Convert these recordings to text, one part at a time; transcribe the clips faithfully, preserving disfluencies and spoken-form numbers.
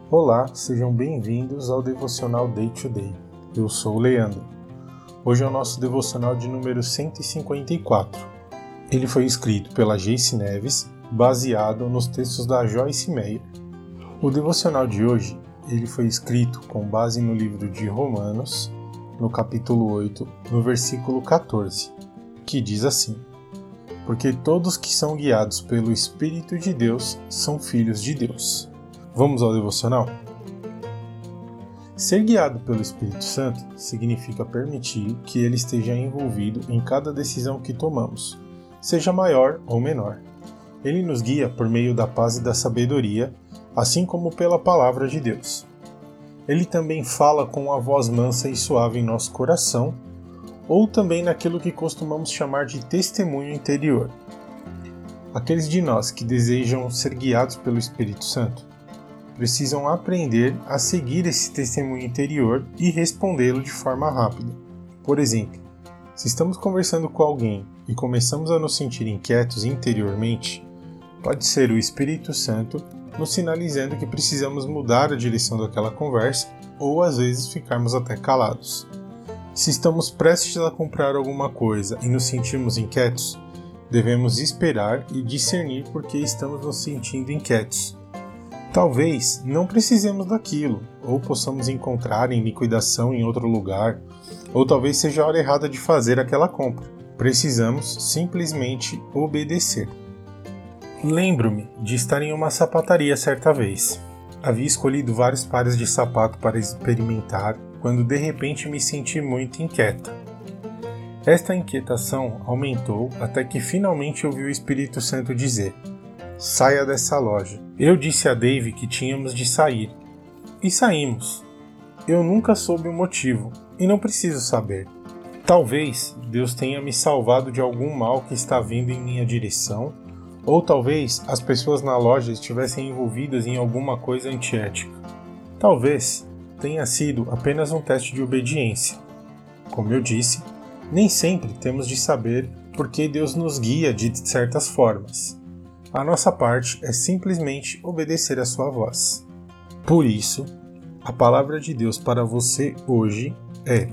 Olá, sejam bem-vindos ao Devocional Day to Day. Eu sou o Leandro. Hoje é o nosso devocional de número cento e cinquenta e quatro. Ele foi escrito pela Geice Neves, baseado nos textos da Joyce Meyer. O devocional de hoje ele foi escrito com base no livro de Romanos, no capítulo oito, no versículo catorze, que diz assim: Porque todos que são guiados pelo Espírito de Deus são filhos de Deus. Vamos ao devocional? Ser guiado pelo Espírito Santo significa permitir que ele esteja envolvido em cada decisão que tomamos, seja maior ou menor. Ele nos guia por meio da paz e da sabedoria, assim como pela palavra de Deus. Ele também fala com uma voz mansa e suave em nosso coração, ou também naquilo que costumamos chamar de testemunho interior. Aqueles de nós que desejam ser guiados pelo Espírito Santo precisam aprender a seguir esse testemunho interior e respondê-lo de forma rápida. Por exemplo, se estamos conversando com alguém e começamos a nos sentir inquietos interiormente, pode ser o Espírito Santo nos sinalizando que precisamos mudar a direção daquela conversa ou às vezes ficarmos até calados. Se estamos prestes a comprar alguma coisa e nos sentirmos inquietos, devemos esperar e discernir por que estamos nos sentindo inquietos. Talvez não precisemos daquilo, ou possamos encontrar em liquidação em outro lugar, ou talvez seja a hora errada de fazer aquela compra. Precisamos simplesmente obedecer. Lembro-me de estar em uma sapataria certa vez. Havia escolhido vários pares de sapato para experimentar, quando de repente me senti muito inquieta. Esta inquietação aumentou até que finalmente ouvi o Espírito Santo dizer: Saia dessa loja. Eu disse a Dave que tínhamos de sair. E saímos. Eu nunca soube o motivo, e não preciso saber. Talvez Deus tenha me salvado de algum mal que está vindo em minha direção, ou talvez as pessoas na loja estivessem envolvidas em alguma coisa antiética. Talvez tenha sido apenas um teste de obediência. Como eu disse, nem sempre temos de saber por que Deus nos guia de certas formas. A nossa parte é simplesmente obedecer a sua voz. Por isso, a palavra de Deus para você hoje é: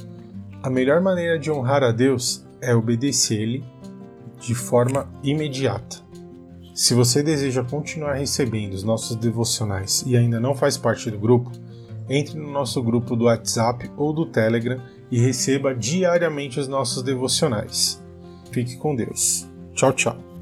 a melhor maneira de honrar a Deus é obedecer-lhe de forma imediata. Se você deseja continuar recebendo os nossos devocionais e ainda não faz parte do grupo, entre no nosso grupo do WhatsApp ou do Telegram e receba diariamente os nossos devocionais. Fique com Deus. Tchau, tchau.